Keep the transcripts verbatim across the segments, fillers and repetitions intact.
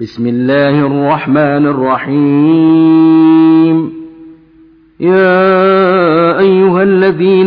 بسم الله الرحمن الرحيم. يا أيها الذين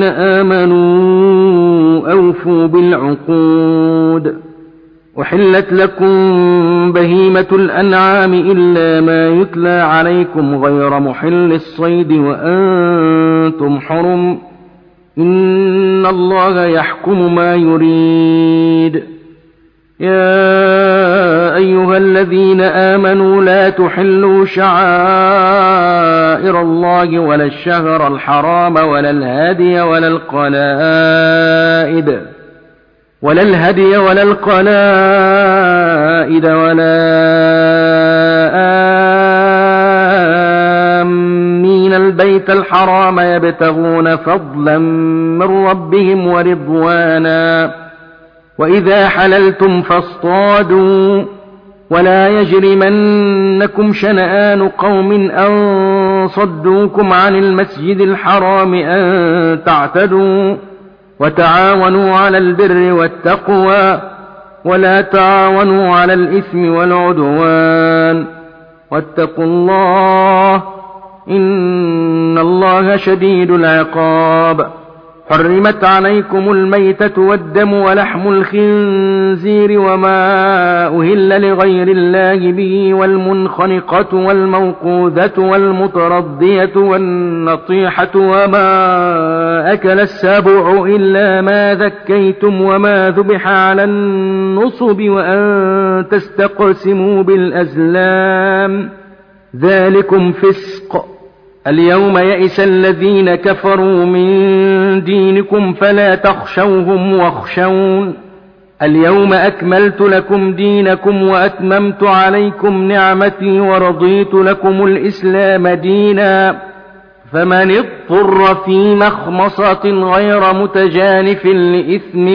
آمنوا أوفوا بالعقود. أحلت لكم بهيمة الأنعام إلا ما يتلى عليكم غير محل الصيد وأنتم حرم. إن الله يحكم ما يريد. يا أيها الذين آمنوا لا تحلوا شعائر الله ولا الشهر الحرام ولا الهدي ولا القلائد ولا الهدي ولا القلائد ولا آمين البيت الحرام يبتغون فضلا من ربهم ورضوانا. وإذا حللتم فاصطادوا ولا يجرمنكم شنآن قوم أن صدوكم عن المسجد الحرام أن تعتدوا. وتعاونوا على البر والتقوى ولا تعاونوا على الإثم والعدوان واتقوا الله إن الله شديد العقاب. حرمت عليكم الميتة والدم ولحم الخنزير وما أهل لغير الله به والمنخنقة والموقوذة والمتردية والنطيحة وما أكل السبع إلا ما ذكيتم وما ذبح على النصب وأن تستقسموا بالأزلام ذلكم فسق. اليوم يئس الذين كفروا من دينكم فلا تخشوهم واخشون. اليوم أكملت لكم دينكم وأتممت عليكم نعمتي ورضيت لكم الإسلام دينا. فمن اضطر في مخمصة غير متجانف لإثم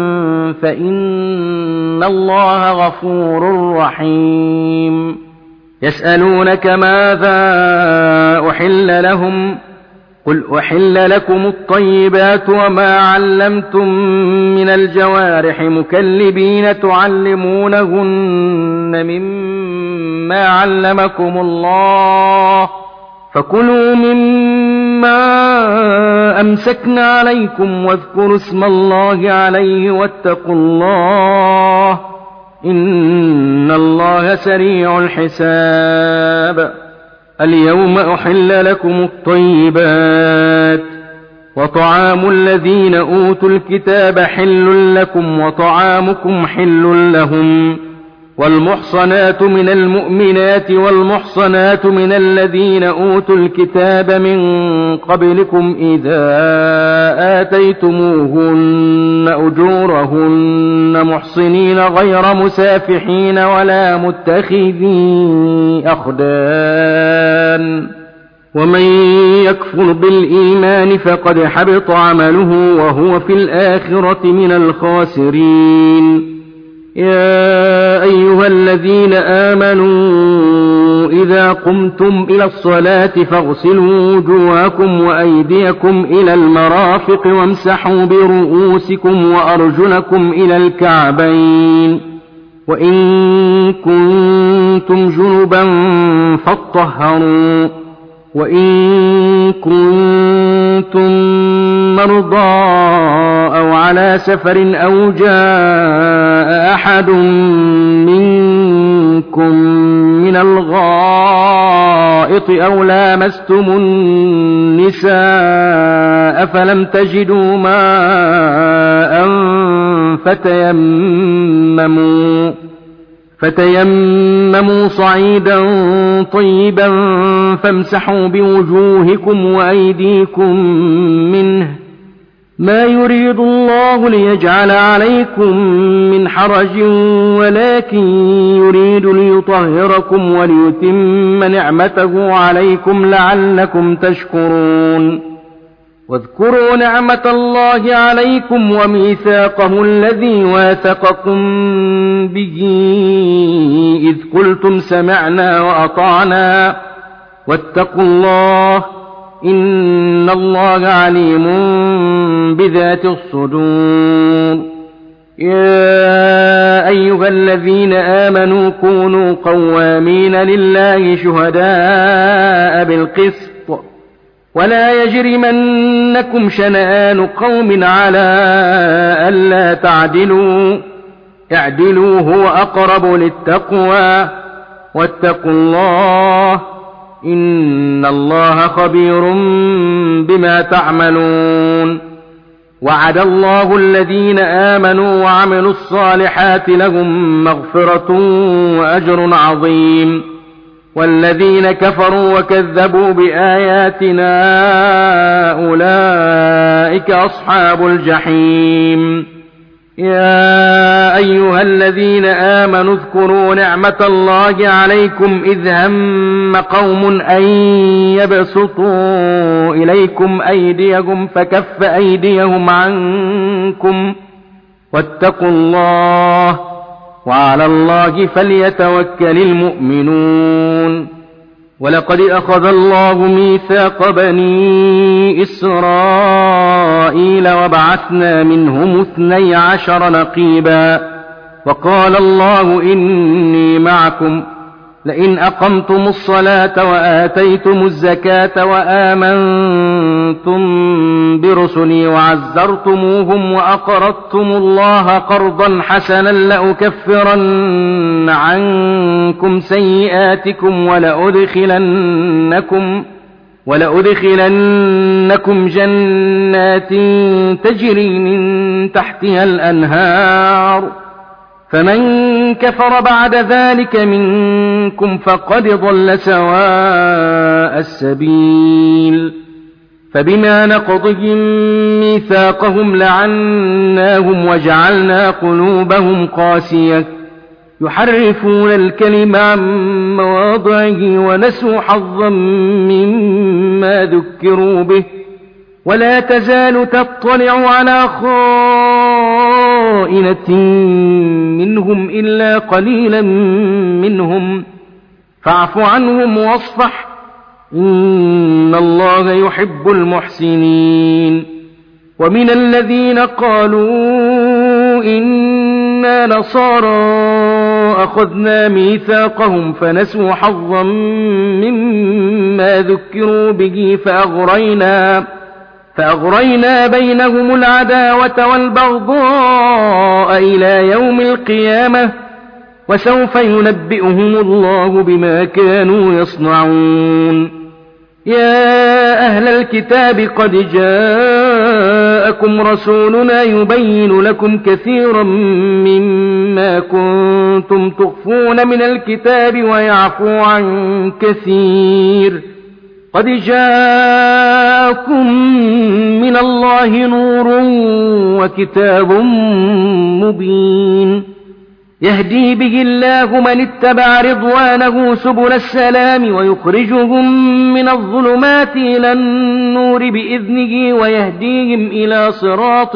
فإن الله غفور رحيم. يسألونك ماذا أحل لهم قل أحل لكم الطيبات وما علمتم من الجوارح مكلبين تعلمونهن مما علمكم الله فكلوا مما أمسكن عليكم واذكروا اسم الله عليه واتقوا الله إن الله سريع الحساب. اليوم أحل لكم الطيبات وطعام الذين أوتوا الكتاب حل لكم وطعامكم حل لهم. والمحصنات من المؤمنات والمحصنات من الذين أوتوا الكتاب من قبلكم إذا آتيتموهن أجورهن محصنين غير مسافحين ولا متخذي أخدان. ومن يكفر بالإيمان فقد حبط عمله وهو في الآخرة من الخاسرين. يا أيها الذين آمنوا إذا قمتم إلى الصلاة فاغسلوا وجوهكم وأيديكم إلى المرافق وامسحوا برؤوسكم وأرجلكم إلى الكعبين وإن كنتم جنبا فاطهروا وإن كنتم مرضى أو على سفر أو جاء أحد منكم من الغائط أو لامستم النساء فلم تجدوا ماء فتيمموا فتيمموا صعيدا طيبا فامسحوا بوجوهكم وأيديكم منه ما يريد الله ليجعل عليكم من حرج ولكن يريد ليطهركم وليتم نعمته عليكم لعلكم تشكرون. واذكروا نعمة الله عليكم وميثاقه الذي واثقكم به إذ قلتم سمعنا وأطعنا واتقوا الله إن الله عليم بذات الصدور. يا أيها الذين آمنوا كونوا قوامين لله شهداء بالقسط ولا يجرمنكم شنآن قوم على ألا تعدلوا اعدلوا هو أقرب للتقوى واتقوا الله إن الله خبير بما تعملون وعد الله الذين آمنوا وعملوا الصالحات لهم مغفرة وأجر عظيم والذين كفروا وكذبوا بآياتنا أولئك أصحاب الجحيم يا أيها الذين آمنوا اذكروا نعمة الله عليكم إذ هم قوم أن يبسطوا إليكم أيديهم فكف أيديهم عنكم واتقوا الله وعلى الله فليتوكل المؤمنون ولقد أخذ الله ميثاق بني إسرائيل وبعثنا منهم اثني عشر نقيبا وقال الله إني معكم لئن أقمتم الصلاة وآتيتم الزكاة وآمنتم برسلي وعزرتموهم وأقرضتم الله قرضا حسنا لأكفرن عنكم سيئاتكم ولأدخلنكم ولأدخلنكم جنات تجري من تحتها الأنهار فمن كفر بعد ذلك منكم فقد ضل سواء السبيل فبما نقضهم ميثاقهم لعناهم وجعلنا قلوبهم قاسية يحرفون الكلم عن مواضعه ونسوا حظا مما ذكروا به ولا تزال تطلع على خائنة منهم إلا قليلا منهم فاعف عنهم واصفح إن الله يحب المحسنين ومن الذين قالوا إنا نصارى أخذنا ميثاقهم فنسوا حظا مما ذكروا به فأغرينا فأغرينا بينهم العداوة والبغضاء إلى يوم القيامة وسوف ينبئهم الله بما كانوا يصنعون يا أهل الكتاب قد جاءكم رسولنا يبين لكم كثيرا مما كنتم تخفون من الكتاب ويعفو عن كثير قد جاءكم من الله نور وكتاب مبين يهدي به الله من اتبع رضوانه سبل السلام ويخرجهم من الظلمات إلى النور بإذنه ويهديهم إلى صراط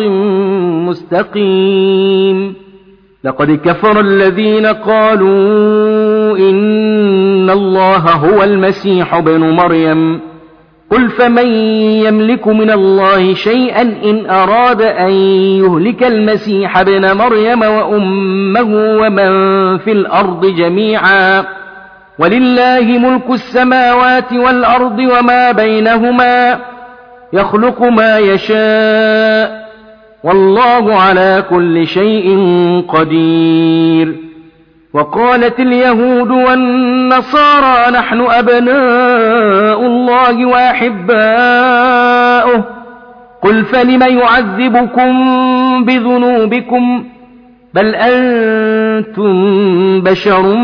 مستقيم لقد كفر الذين قالوا إن الله هو المسيح ابن مريم قل فمن يملك من الله شيئا إن أراد أن يهلك المسيح ابن مريم وأمه ومن في الأرض جميعا ولله ملك السماوات والأرض وما بينهما يخلق ما يشاء والله على كل شيء قدير وقالت اليهود والنصارى نحن أبناء الله وأحباؤه قل فلم يعذبكم بذنوبكم بل أنتم بشر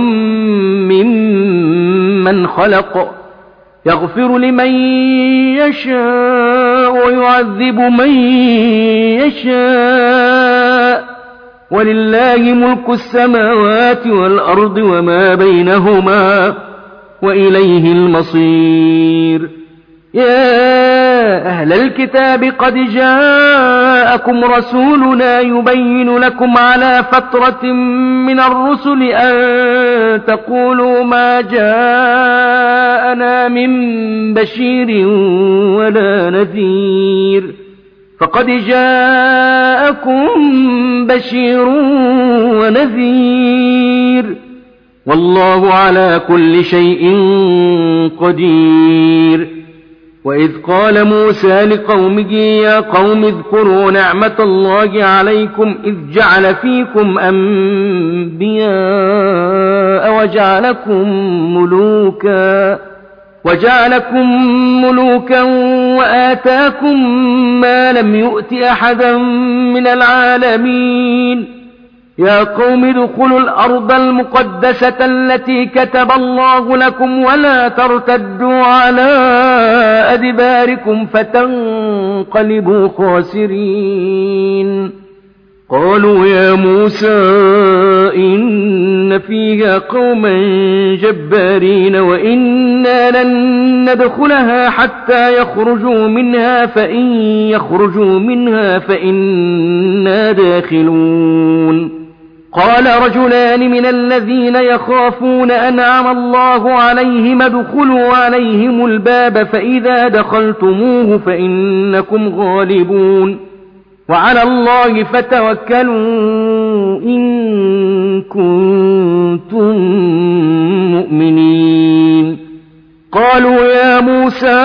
ممن خلق يغفر لمن يشاء ويعذب من يشاء ولله ملك السماوات والأرض وما بينهما وإليه المصير يا أهل الكتاب قد جاءكم رسولنا يبين لكم على فترة من الرسل أن تقولوا ما جاءنا من بشير ولا نذير فقد جاءكم بشير ونذير والله على كل شيء قدير. وإذ قال موسى لقومه يا قوم اذكروا نعمة الله عليكم إذ جعل فيكم أنبياء وجعلكم ملوكا وجعلكم ملوكا وآتاكم ما لم يؤت أحدا من العالمين. يا قوم ادخلوا الأرض المقدسة التي كتب الله لكم ولا ترتدوا على أدباركم فتنقلبوا خاسرين. قالوا يا موسى إن فيها قوما جبارين وإنا لن ندخلها حتى يخرجوا منها فإن يخرجوا منها فإنا داخلون. قال رجلان من الذين يخافون أنعم الله عليهم ادخلوا عليهم الباب فإذا دخلتموه فإنكم غالبون وعلى الله فتوكلوا إن كنتم مؤمنين. قالوا يا موسى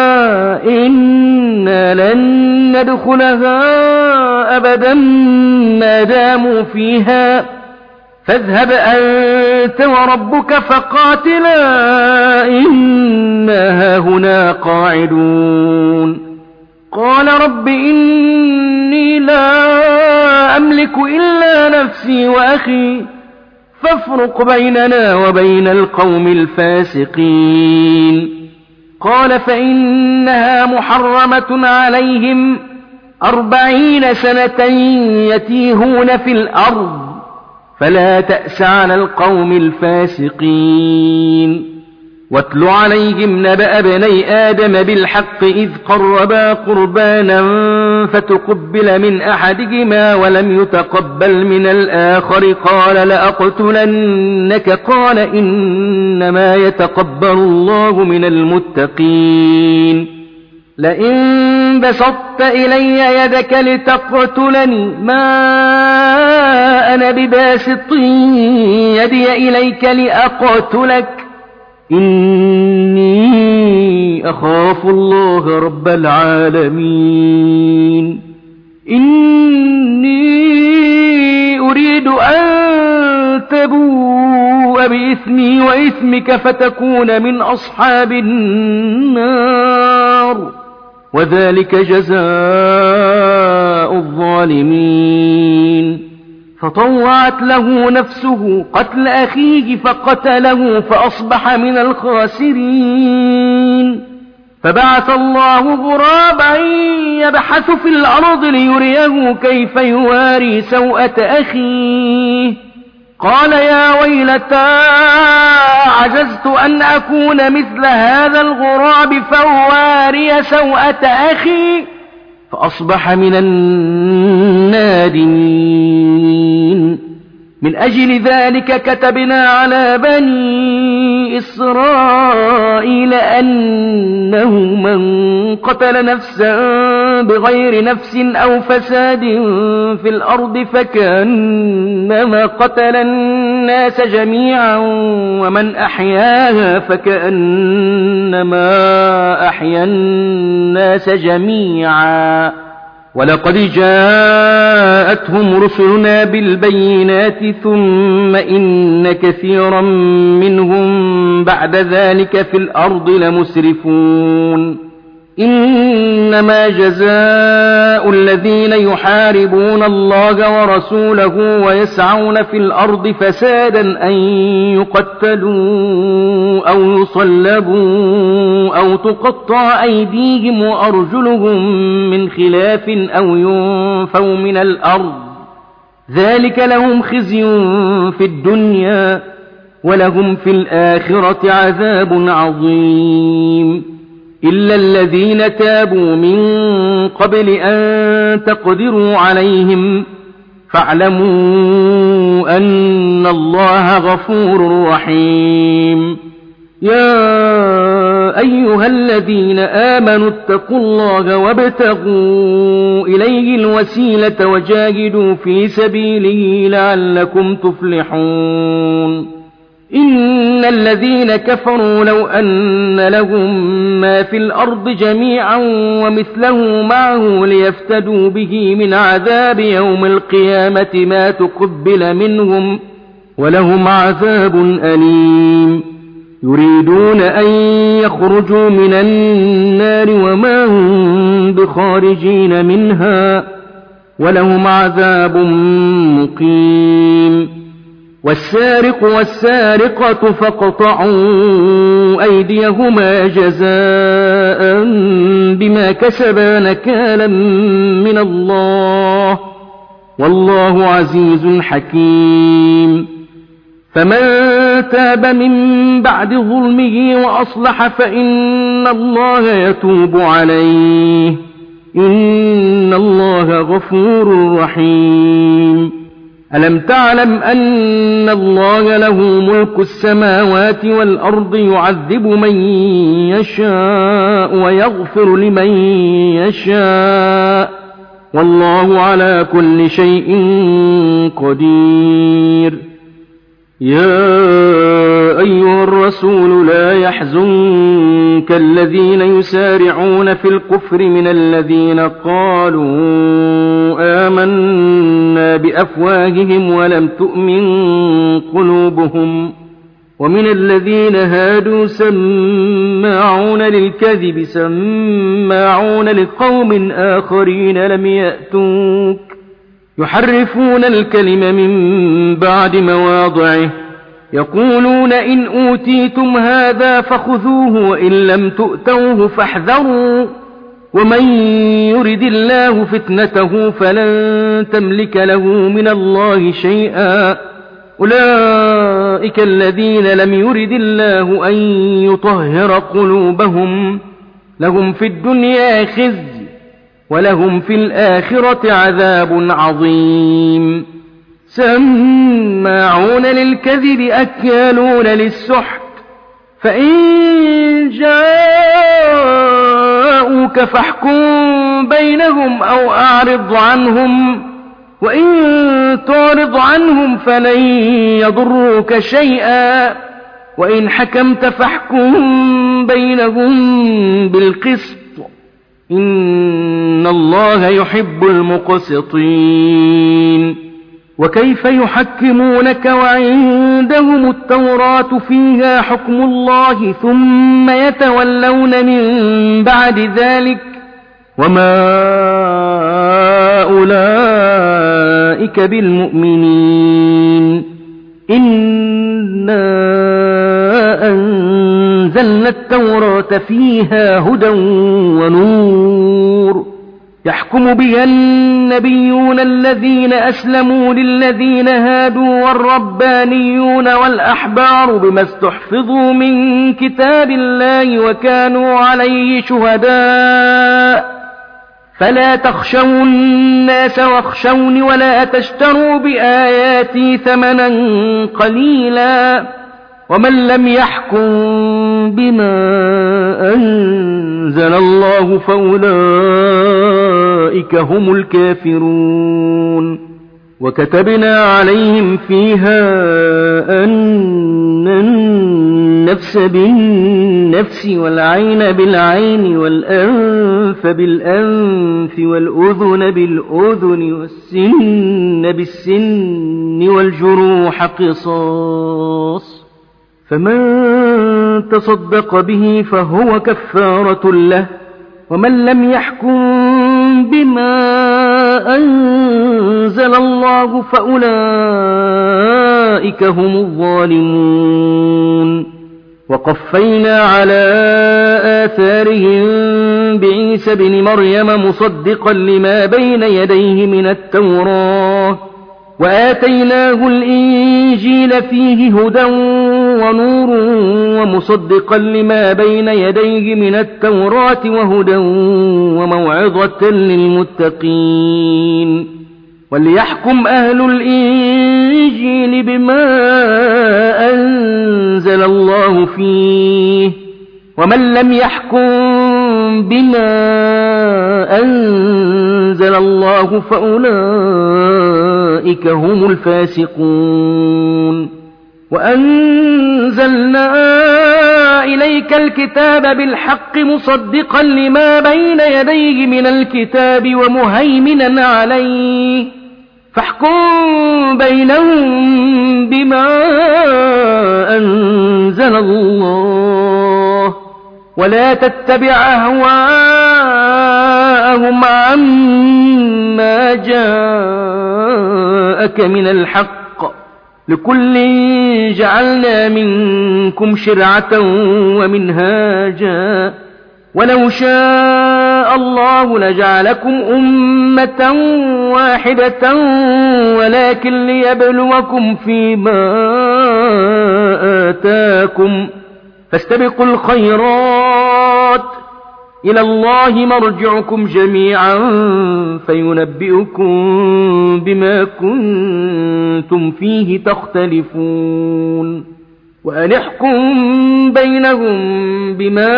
إنا لن ندخلها أبدا ما داموا فيها فاذهب أنت وربك فقاتلا إنا هاهنا قاعدون. قال رب إني لا أملك إلا نفسي وأخي فافرق بيننا وبين القوم الفاسقين. قال فإنها محرمة عليهم أربعين سنة يتيهون في الأرض فلا تأس على القوم الفاسقين. واتل عليهم نبأ بني آدم بالحق إذ قربا قربانا فتقبل من أحدهما ولم يتقبل من الآخر قال لأقتلنك قال إنما يتقبل الله من المتقين. لئن بسطت إلي يدك لتقتلني ما أنا بباسط يدي إليك لأقتلك إني أخاف الله رب العالمين. إني أريد أن تبوء بإثمي وإثمك فتكون من أصحاب النار وذلك جزاء الظالمين. فطوعت له نفسه قتل أخيه فقتله فأصبح من الخاسرين. فبعث الله غرابا يبحث في الأرض ليريه كيف يواري سوءة أخيه قال يا ويلتى عجزت أن أكون مثل هذا الغراب فأواري سوءة أخي فأصبح من النادمين. من أجل ذلك كتبنا على بني إسرائيل أنه من قتل نفسا بغير نفس أو فساد في الأرض فكأنما قتل الناس جميعا ومن أحياها فكأنما أحيا الناس جميعا. ولقد جاءتهم رسلنا بالبينات ثم إن كثيرا منهم بعد ذلك في الأرض لمسرفون. إنما جزاء الذين يحاربون الله ورسوله ويسعون في الأرض فسادا أن يقتلوا أو يصلبوا أو تقطع أيديهم وأرجلهم من خلاف أو ينفوا من الأرض ذلك لهم خزي في الدنيا ولهم في الآخرة عذاب عظيم. إلا الذين تابوا من قبل أن تقدروا عليهم فاعلموا أن الله غفور رحيم. يا أيها الذين آمنوا اتقوا الله وابتغوا إليه الوسيلة وجاهدوا في سبيله لعلكم تفلحون إن الذين كفروا لو أن لهم ما في الأرض جميعا ومثله معه ليفتدوا به من عذاب يوم القيامة ما تقبل منهم ولهم عذاب أليم يريدون أن يخرجوا من النار وما هم بخارجين منها ولهم عذاب مقيم والسارق والسارقة فاقطعوا أيديهما جزاء بما كسبا نكالا من الله والله عزيز حكيم فمن تاب من بعد ظلمه وأصلح فإن الله يتوب عليه إن الله غفور رحيم ألم تعلم أن الله له ملك السماوات والأرض يعذب من يشاء ويغفر لمن يشاء والله على كل شيء قدير يا أيها الرسول لا يحزنك الذين يسارعون في الكفر من الذين قالوا آمنا بأفواههم ولم تؤمن قلوبهم ومن الذين هادوا سماعون للكذب سماعون لقوم آخرين لم يأتوك يحرفون الكلم من بعد مواضعه يقولون إن أوتيتم هذا فخذوه وإن لم تؤتوه فاحذروا ومن يرد الله فتنته فلن تملك له من الله شيئا أولئك الذين لم يرد الله أن يطهر قلوبهم لهم في الدنيا خزي ولهم في الآخرة عذاب عظيم سماعون للكذب أكالون للسحت فإن جاءوك فاحكم بينهم أو أعرض عنهم وإن تعرض عنهم فلن يضروك شيئا وإن حكمت فاحكم بينهم بالقسط إن الله يحب المقسطين وكيف يحكمونك وعندهم التوراة فيها حكم الله ثم يتولون من بعد ذلك وما أولئك بالمؤمنين إنا أنزلنا التوراة فيها هدى ونور يحكم بها النبيون الذين أسلموا للذين هادوا والربانيون والأحبار بما استحفظوا من كتاب الله وكانوا عليه شهداء فلا تخشوا الناس واخشوني ولا تشتروا بآياتي ثمنا قليلا ومن لم يحكم بما أنزل الله فأولئك هم الكافرون وكتبنا عليهم فيها أن النفس بالنفس والعين بالعين والأنف بالأنف والأذن بالأذن والسن بالسن والجروح قصاص فمن تصدق به فهو كفارة له ومن لم يحكم بما أنزل الله فأولئك هم الظالمون وقفينا على آثارهم بعيسى بن مريم مصدقا لما بين يديه من التوراة وآتيناه الإنجيل فيه هدى ونور ومصدقا لما بين يديه من التوراة وهدى وموعظة للمتقين وليحكم أهل الإنجيل بما أنزل الله فيه ومن لم يحكم بما أنزل الله فأولئك هم الفاسقون وأنزلنا إليك الكتاب بالحق مصدقا لما بين يديه من الكتاب ومهيمنا عليه فاحكم بينهم بما أنزل الله ولا تتبع أهواءهم عما جاءك من الحق لكل جعلنا منكم شرعة ومنهاجا ولو شاء الله لجعلكم أمة واحدة ولكن ليبلوكم فيما آتاكم فاستبقوا الخيرات إلى الله مرجعكم جميعا فينبئكم بما كنتم فيه تختلفون وأن احكم بينهم بما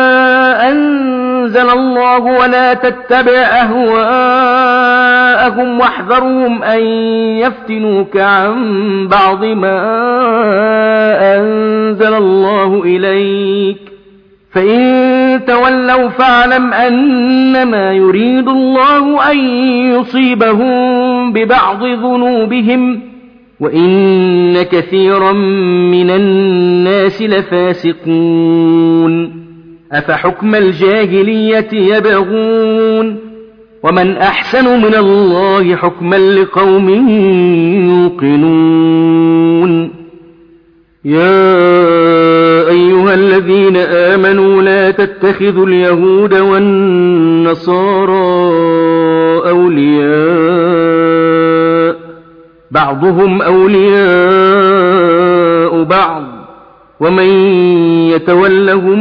أنزل الله ولا تتبع أهواءهم واحذرهم أن يفتنوك عن بعض ما أنزل الله إليك فإن تولوا فاعلم أنما يريد الله أن يصيبهم ببعض ذنوبهم وإن كثيرا من الناس لفاسقون أفحكم الجاهلية يبغون ومن أحسن من الله حكما لقوم يوقنون يا أيها الذين آمنوا لا تتخذوا اليهود والنصارى أولياء بعضهم أولياء بعض ومن يتولهم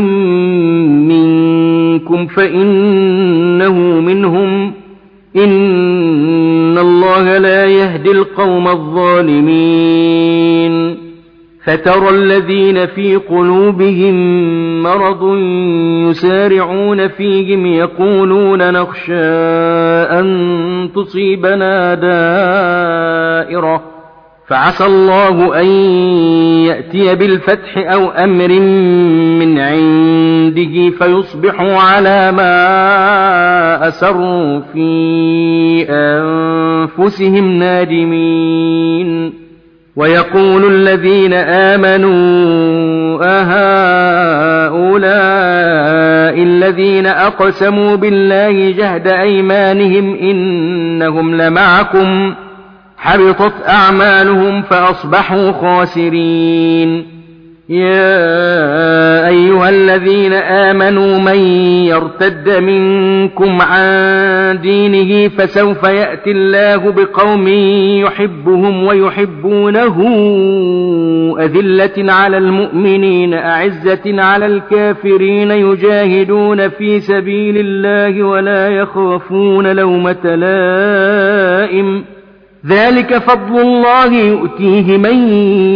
منكم فإنه منهم إن الله لا يهدي القوم الظالمين فترى الذين في قلوبهم مرض يسارعون فيهم يقولون نخشى أن تصيبنا دائرة فعسى الله أن يأتي بالفتح أو أمر من عنده فيصبحوا على ما أسروا في أنفسهم نادمين ويقول الذين آمنوا أهؤلاء الذين أقسموا بالله جهد أيمانهم إنهم لمعكم حبطت أعمالهم فأصبحوا خاسرين يا أيها الذين آمنوا من يرتد منكم عن دينه فسوف يأتي الله بقوم يحبهم ويحبونه أذلة على المؤمنين أعزة على الكافرين يجاهدون في سبيل الله ولا يخافون لومة لائم ذلك فضل الله يؤتيه من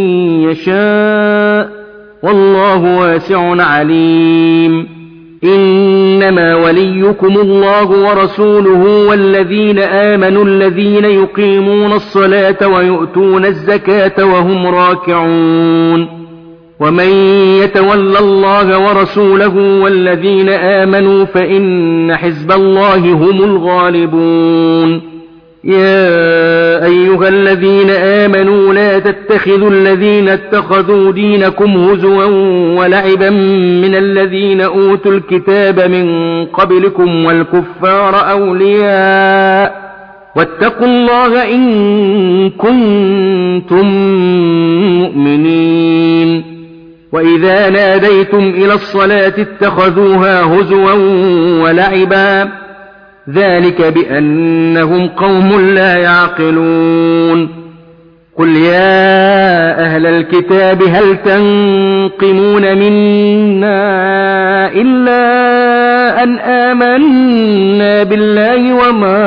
يشاء والله واسع عليم إنما وليكم الله ورسوله والذين آمنوا الذين يقيمون الصلاة ويؤتون الزكاة وهم راكعون ومن يتول الله ورسوله والذين آمنوا فإن حزب الله هم الغالبون يا أيها الذين آمنوا لا تتخذوا الذين اتخذوا دينكم هزوا ولعبا من الذين أوتوا الكتاب من قبلكم والكفار أولياء واتقوا الله إن كنتم مؤمنين وإذا ناديتم إلى الصلاة اتخذوها هزوا ولعبا ذلك بأنهم قوم لا يعقلون قل يا أهل الكتاب هل تنقمون منا إلا أن آمنا بالله وما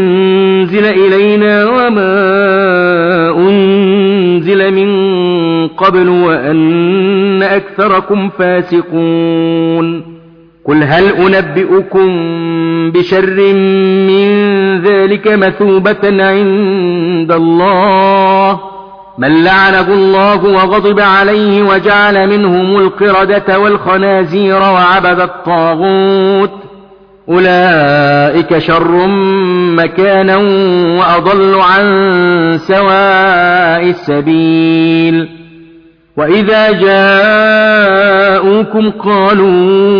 أنزل إلينا وما أنزل من قبل وأن أكثركم فاسقون قل هل أنبئكم بشر من ذلك مثوبة عند الله من لعنه الله وغضب عليه وجعل منهم القردة والخنازير وعبد الطاغوت أولئك شر مكانا وأضل عن سواء السبيل وإذا جاءوكم قالوا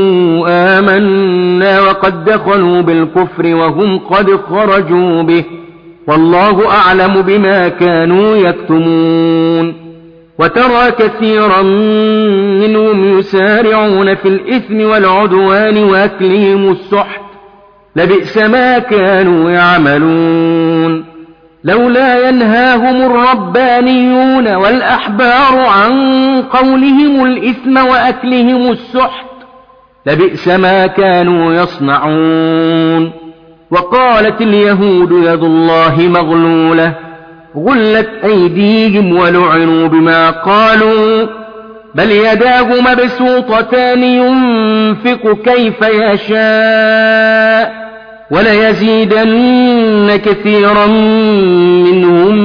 آمنا وقد دخلوا بالكفر وهم قد خرجوا به والله أعلم بما كانوا يكتمون وترى كثيرا منهم يسارعون في الإثم والعدوان وأكلهم السحت لبئس ما كانوا يعملون لولا ينهاهم الربانيون والأحبار عن قولهم الإثم وأكلهم السحت لبئس ما كانوا يصنعون وقالت اليهود يد الله مغلولة غلت أيديهم ولعنوا بما قالوا بل يداه مبسوطتان ينفق كيف يشاء وليزيدن كثيرا منهم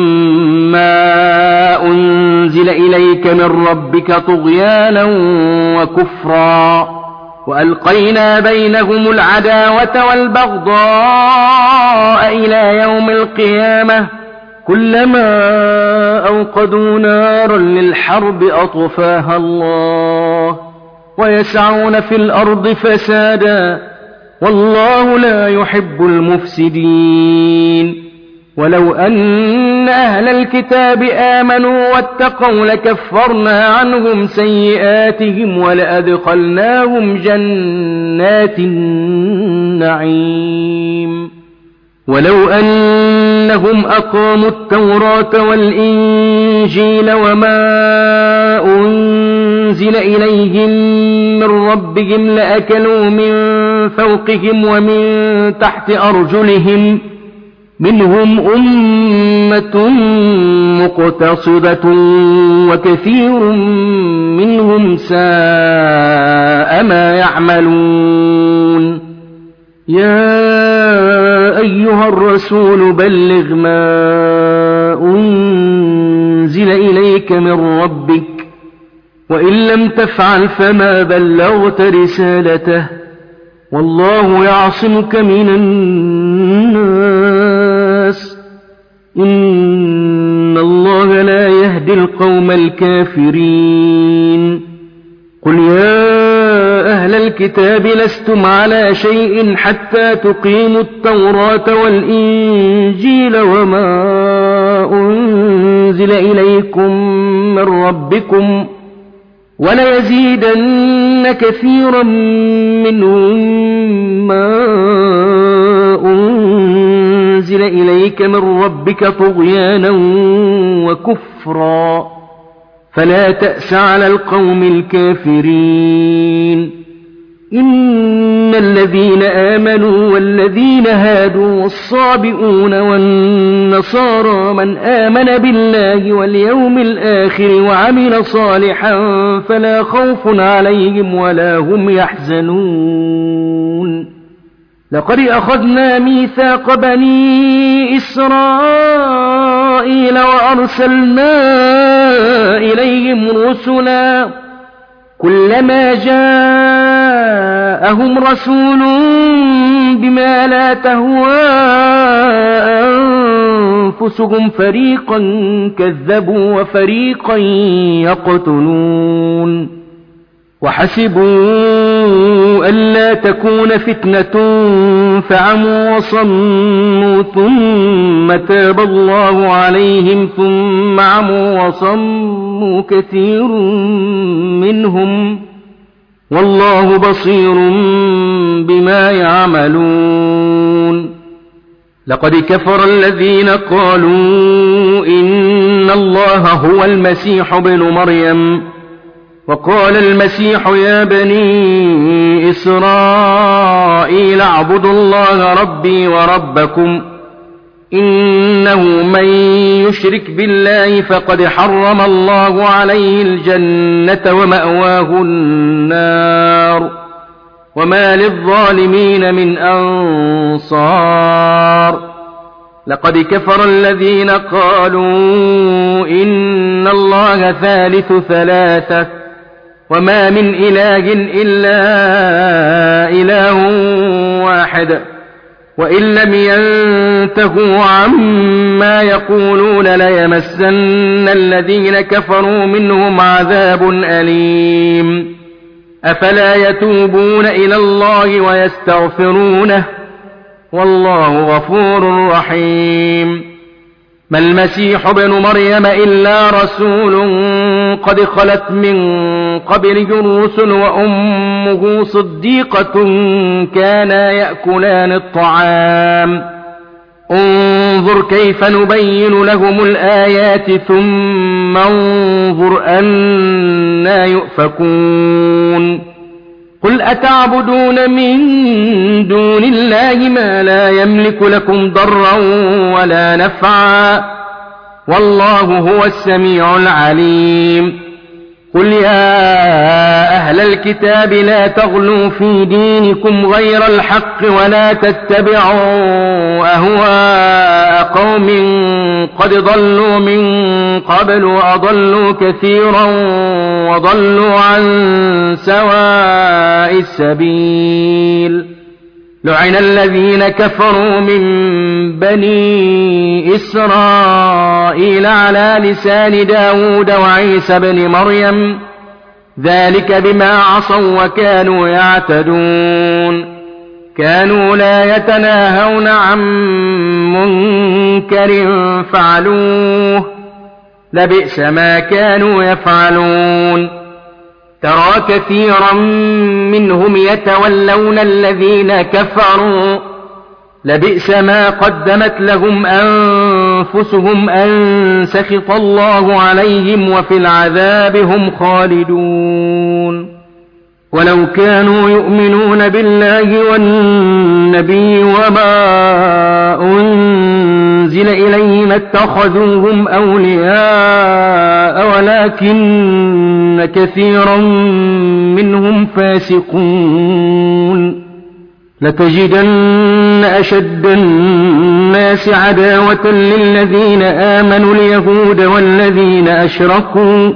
ما أنزل إليك من ربك طغيانا وكفرا وألقينا بينهم العداوة والبغضاء إلى يوم القيامة كلما أوقدوا نارا للحرب أطفاها الله ويسعون في الأرض فسادا والله لا يحب المفسدين ولو أن أهل الكتاب آمنوا واتقوا لكفرنا عنهم سيئاتهم ولأدخلناهم جنات النعيم ولو أنهم أقاموا التوراة والإنجيل وما أنزل إليهم من ربهم لأكلوا من فوقهم ومن تحت أرجلهم منهم أمة مقتصدة وكثير منهم ساء ما يعملون يا أيها الرسول بلغ ما أنزل إليك من ربك وإن لم تفعل فما بلغت رسالته والله يعصمك من الناس إن الله لا يهدي القوم الكافرين قل يا أهل الكتاب لستم على شيء حتى تقيموا التوراة والإنجيل وما أنزل إليكم من ربكم وليزيدن كثيرا منهم ما أنزل إليك من ربك طغيانا وكفرا فلا تأس على القوم الكافرين إن الذين آمنوا والذين هادوا والصابئون والنصارى من آمن بالله واليوم الآخر وعمل صالحا فلا خوف عليهم ولا هم يحزنون لقد أخذنا ميثاق بني إسرائيل وأرسلنا إليهم رسلا كلما جاءهم رسول بما لا تهوى أنفسهم فريقا كذبوا وفريقا يقتلون وحسبوا ألا تكون فتنة فعموا وصموا ثم تاب الله عليهم ثم عموا وصموا كثير منهم والله بصير بما يعملون لقد كفر الذين قالوا إن الله هو المسيح ابن مريم وقال المسيح يا بني إسرائيل اعبدوا الله ربي وربكم إنه من يشرك بالله فقد حرم الله عليه الجنة ومأواه النار وما للظالمين من أنصار لقد كفر الذين قالوا إن الله ثالث ثلاثة وما من إله إلا إله واحد وإن لم ينتهوا عما يقولون ليمسن الذين كفروا منهم عذاب أليم أفلا يتوبون إلى الله ويستغفرونه والله غفور رحيم ما المسيح ابن مريم إلا رسول قد خلت من قبله الرسل وأمه صديقة كانا يأكلان الطعام انظر كيف نبين لهم الآيات ثم انظر أنا يؤفكون قل أتعبدون من دون الله ما لا يملك لكم ضرا ولا نفعا والله هو السميع العليم قل يا أهل الكتاب لا تغلوا في دينكم غير الحق ولا تتبعوا أهواء قوم قد ضلوا من قبل وأضلوا كثيرا وضلوا عن سواء السبيل لعن الذين كفروا من بني إسرائيل على لسان داود وعيسى بن مريم ذلك بما عصوا وكانوا يعتدون كانوا لا يتناهون عن منكر فعلوه لبئس ما كانوا يفعلون ترى كثيرا منهم يتولون الذين كفروا لبئس ما قدمت لهم أنفسهم أن سخط الله عليهم وفي العذاب هم خالدون ولو كانوا يؤمنون بالله والنبي وما أنزل إليه ما اتخذوهم أولياء ولكن كثيرا منهم فاسقون لتجدن أشد الناس عداوة للذين آمنوا اليهود والذين أشركوا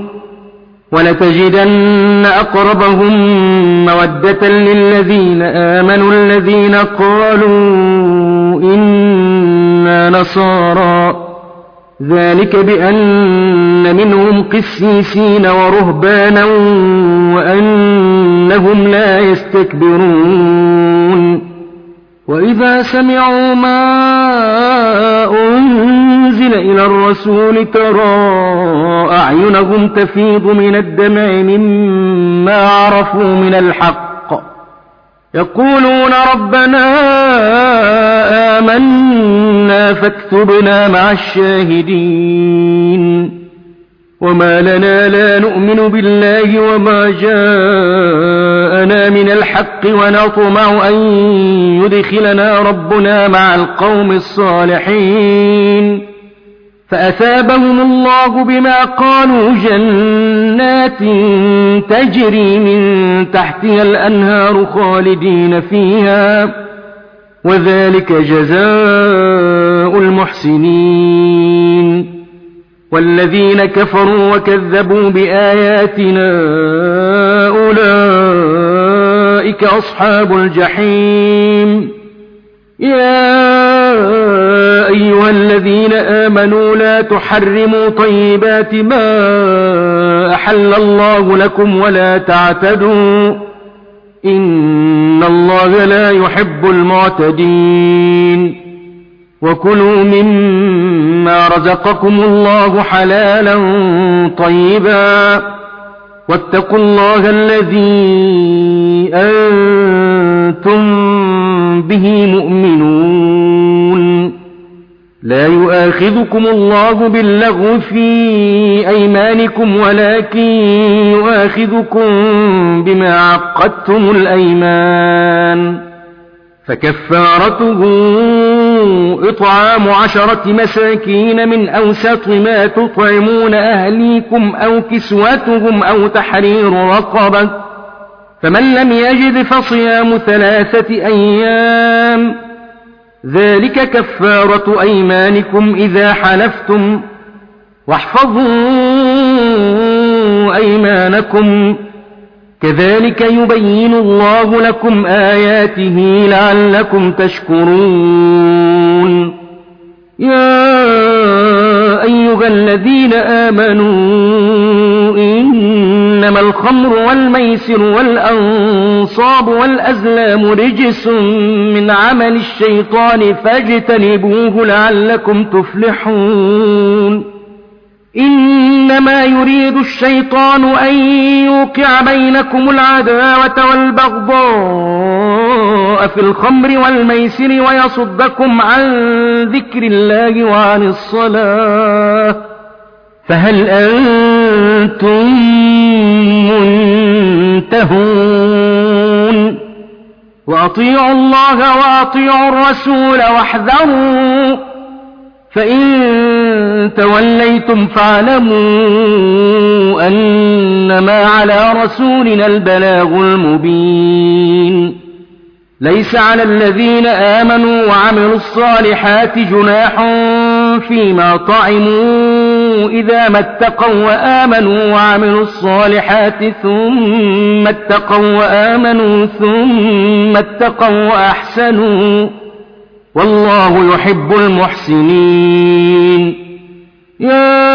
ولتجدن أقربهم مودة للذين آمنوا الذين قالوا إنا نصارى ذلك بأن منهم قسيسين ورهبانا وأنهم لا يستكبرون وإذا سمعوا ما أنزل إلى الرسول ترى أعينهم تفيض من الدمع مما عرفوا من الحق يقولون ربنا آمنا فاكتبنا مع الشاهدين وما لنا لا نؤمن بالله وما جاءنا من الحق ونطمع أن يدخلنا ربنا مع القوم الصالحين فأثابهم الله بما قالوا جنات تجري من تحتها الأنهار خالدين فيها وذلك جزاء المحسنين والذين كفروا وكذبوا بآياتنا أولئك أصحاب الجحيم يا أيها الذين آمنوا لا تحرموا طيبات ما أحل الله لكم ولا تعتدوا إن الله لا يحب المعتدين وكلوا مما رزقكم الله حلالا طيبا واتقوا الله الذي أنتم به مؤمنون لا يؤاخذكم الله باللغو في أيمانكم ولكن يؤاخذكم بما عقدتم الأيمان فكفارته إطعام عشرة مساكين من أوسط ما تطعمون أهليكم أو كسوتهم أو تحرير رقبة، فمن لم يجد فصيام ثلاثة أيام، ذلك كفارة أيمانكم إذا حلفتم، واحفظوا أيمانكم، كذلك يبين الله لكم آياته لعلكم تشكرون. يا أيها الذين آمنوا إنما الخمر والميسر والأنصاب والأزلام رجس من عمل الشيطان فاجتنبوه لعلكم تفلحون. إنما يريد الشيطان أن يوقع بينكم العداوة والبغضاء في الخمر والميسر ويصدكم عن ذكر الله وعن الصلاة، فهل أنتم منتهون؟ وأطيعوا الله وأطيعوا الرسول واحذروا، فإن توليتم فاعلموا أنما على رسولنا البلاغ المبين. ليس على الذين آمنوا وعملوا الصالحات جناح فيما طعموا إذا ما اتقوا وآمنوا وعملوا الصالحات ثم اتقوا وآمنوا ثم اتقوا وأحسنوا، والله يحب المحسنين. يا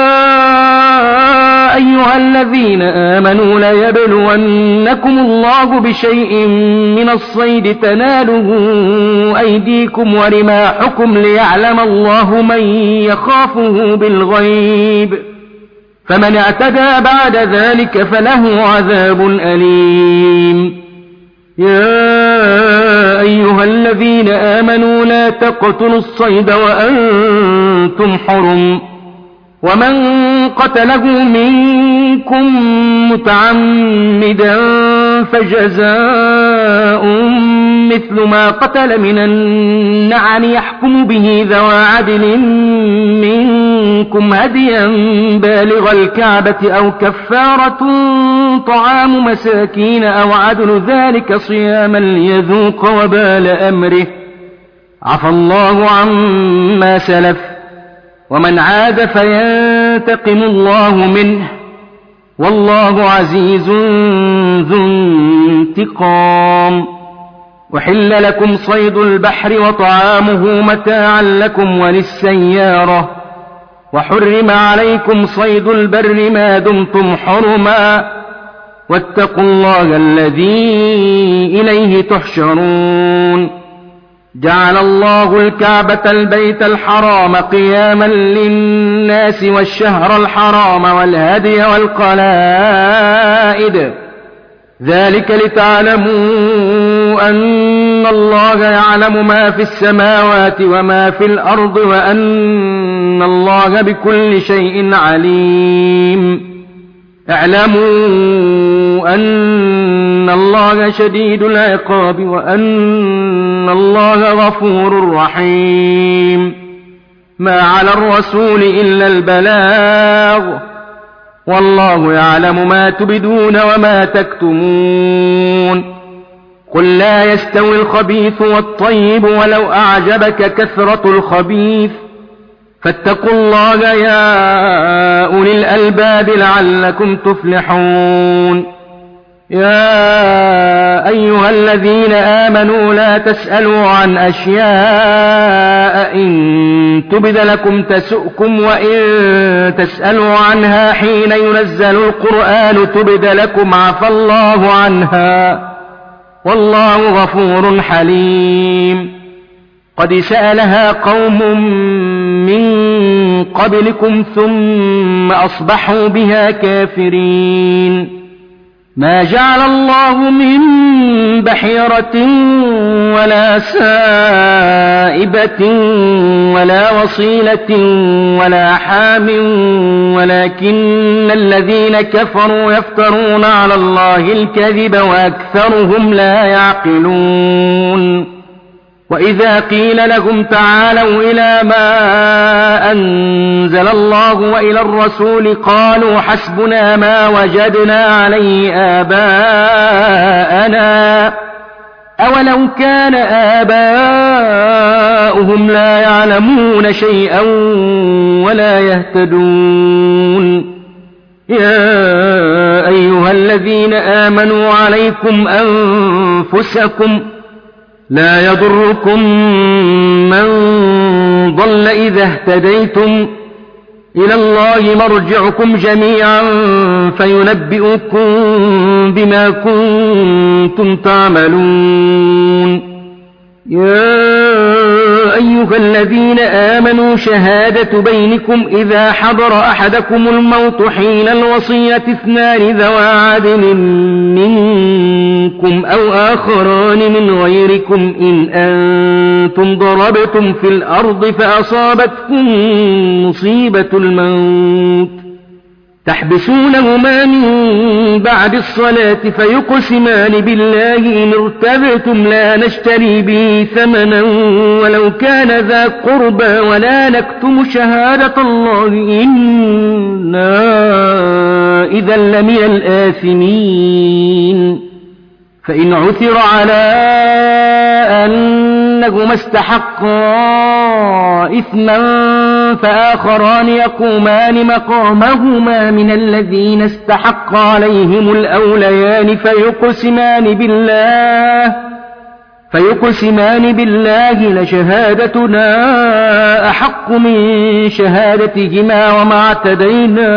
أيها الذين آمنوا ليبلونكم الله بشيء من الصيد تناله أيديكم ورماحكم ليعلم الله من يخافه بالغيب، فمن اعتدى بعد ذلك فله عذاب أليم. يا أيها الذين آمنوا لا تقتلوا الصيد وأنتم حرم، ومن قتله منكم متعمدا فجزاء مثل ما قتل من النعم يحكم به ذوى عدل منكم هديا بالغ الكعبة أو كفارة طعام مساكين أو عدل ذلك صياما ليذوق وبال أمره، عفى الله عما سلف، ومن عاد فينتقم الله منه، والله عزيز ذو انتقام. وحل لكم صيد البحر وطعامه متاعا لكم وللسيارة، وحرم عليكم صيد البر ما دمتم حرما، واتقوا الله الذي إليه تحشرون. جعل الله الكعبة البيت الحرام قياما للناس والشهر الحرام والهدي والقلائد، ذلك لتعلموا أن الله يعلم ما في السماوات وما في الأرض وأن الله بكل شيء عليم. اعلموا أن الله شديد العقاب وأن الله غفور رحيم. ما على الرسول إلا البلاغ، والله يعلم ما تبدون وما تكتمون. قل لا يستوي الخبيث والطيب ولو أعجبك كثرة الخبيث، فاتقوا الله يا أولي الألباب لعلكم تفلحون. يا أيها الذين آمنوا لا تسألوا عن أشياء إن تبد لكم تسؤكم، وإن تسألوا عنها حين ينزل القرآن تبد لكم عفى الله عنها، والله غفور حليم. قد سألها قوم من قبلكم ثم أصبحوا بها كافرين. ما جعل الله من بحيرة ولا سائبة ولا وصيلة ولا حام، ولكن الذين كفروا يفترون على الله الكذب وأكثرهم لا يعقلون. وإذا قيل لهم تعالوا إلى ما أنزل الله وإلى الرسول قالوا حسبنا ما وجدنا عليه آباءنا أولو كان آباؤهم لا يعلمون شيئا ولا يهتدون يا أيها الذين آمنوا عليكم أنفسكم لا يضركم من ضل إذا اهتديتم إلى الله مرجعكم جميعا فينبئكم بما كنتم تعملون يا أيها الذين آمنوا شهادة بينكم إذا حضر أحدكم الموت حين الوصية اثنان ذوى عدل منكم أو آخران من غيركم إن أنتم ضربتم في الأرض فأصابتكم مصيبة الموت تحبسونهما من بعد الصلاة فيقسمان بالله إن ارتبتم لا نشتري به ثمنا ولو كان ذا قربى ولا نكتم شهادة الله إنا إذا لمن الآثمين فإن عثر على أنهما استحقا إثما فآخران يقومان مقامهما من الذين استحق عليهم الأوليان فيقسمان بالله فيقسمان بالله لشهادتنا أحق من شهادتهما وما اعتدينا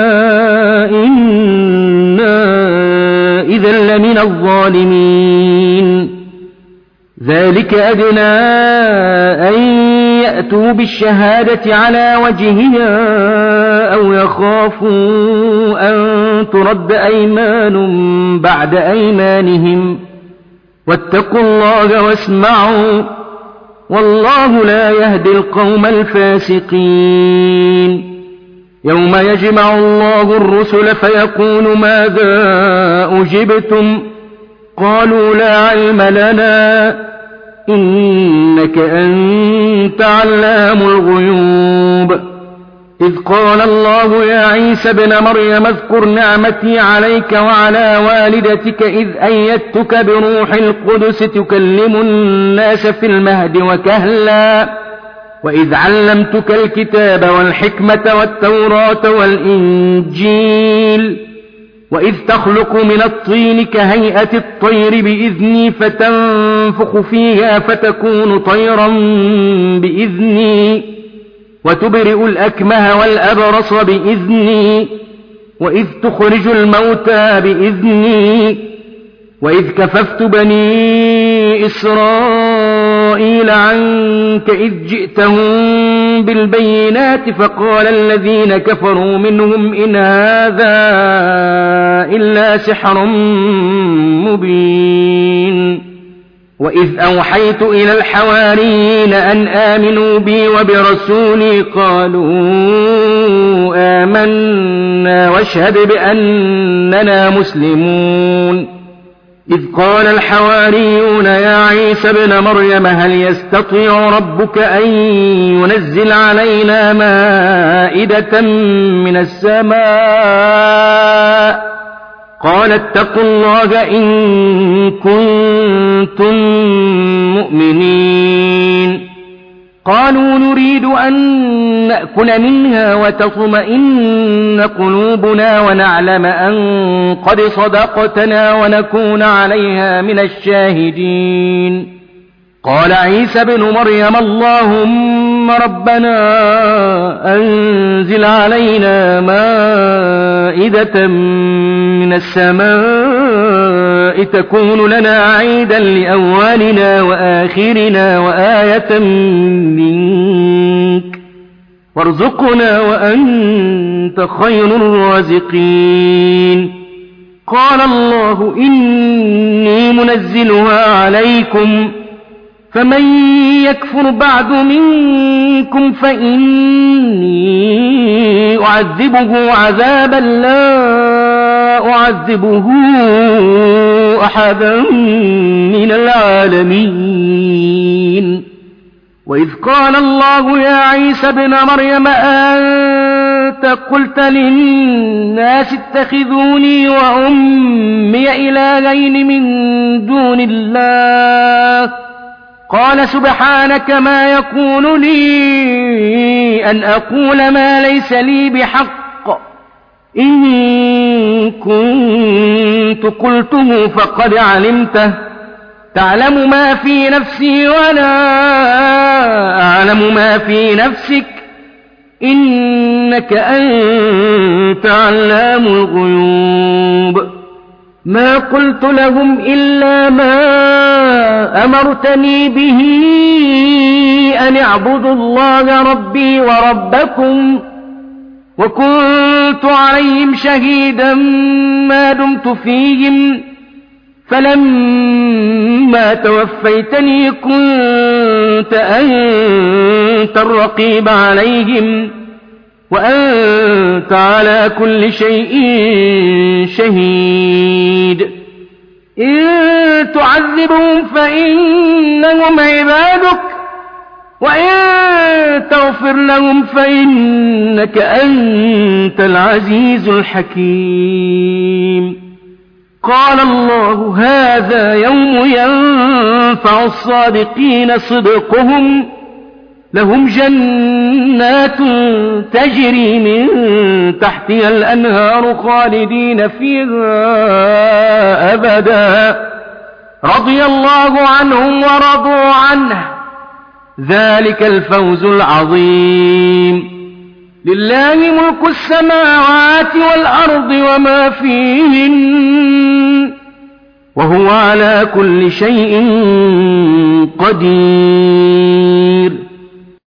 إنا إذا لمن الظالمين ذلك أدنى أن يأتوا بالشهادة على وجهها أو يخافوا أن ترد أيمان بعد أيمانهم واتقوا الله واسمعوا والله لا يهدي القوم الفاسقين يوم يجمع الله الرسل فيقول ماذا أجبتم قالوا لا علم لنا إنك أنت علام الغيوب إذ قال الله يا عيسى ابن مريم اذكر نعمتي عليك وعلى والدتك إذ أيدتك بروح القدس تكلم الناس في المهد وكهلا وإذ علمتك الكتاب والحكمة والتوراة والإنجيل وإذ تخلق من الطين كهيئة الطير بإذني فتنفخ فيها فتكون طيرا بإذني وتبرئ الأكمه والأبرص بإذني وإذ تخرج الموتى بإذني وإذ كففت بني إسرائيل عنك إذ جئتهم بالبينات فقال الذين كفروا منهم إن هذا إلا سحر مبين وإذ أوحيت إلى الحواريين أن آمنوا بي وبرسولي قالوا آمنا واشهد بأننا مسلمون إذ قال الحواريون يا عيسى ابن مريم هل يستطيع ربك أن ينزل علينا مائدة من السماء قال اتقوا الله إن كنتم مؤمنين قالوا نريد أن نأكل منها وتطمئن قلوبنا ونعلم أن قد صدقتنا ونكون عليها من الشاهدين قال عيسى ابن مريم اللهم ربنا أنزل علينا مائدة من السماء تكون لنا عيدا لأولنا وآخرنا وآية منك وارزقنا وأنت خير الرازقين قال الله إني منزلها عليكم فمن يكفر بعد منكم فإني أعذبه عذابا لا أعذبه أحدا من العالمين وإذ قال الله يا عيسى ابن مريم أنت قلت للناس اتخذوني وأمي إلهين من دون الله قال سبحانك ما يكون لي أن أقول ما ليس لي بحق إن كنت قلته فقد علمته تعلم ما في نفسي ولا أعلم ما في نفسك إنك أنت علام الغيوب ما قلت لهم إلا ما أمرتني به أن اعبدوا الله ربي وربكم وكنت عليهم شهيدا ما دمت فيهم فلما توفيتني كنت أنت الرقيب عليهم وأنت على كل شيء شهيد إن تعذبهم فإنهم عبادك وإن تغفر لهم فإنك أنت العزيز الحكيم قال الله هذا يوم ينفع الصادقين صدقهم لهم جنات تجري من تحتها الأنهار خالدين فيها أبدا رضي الله عنهم ورضوا عنه ذلك الفوز العظيم لله ملك السماوات والأرض وما فيهن وهو على كل شيء قدير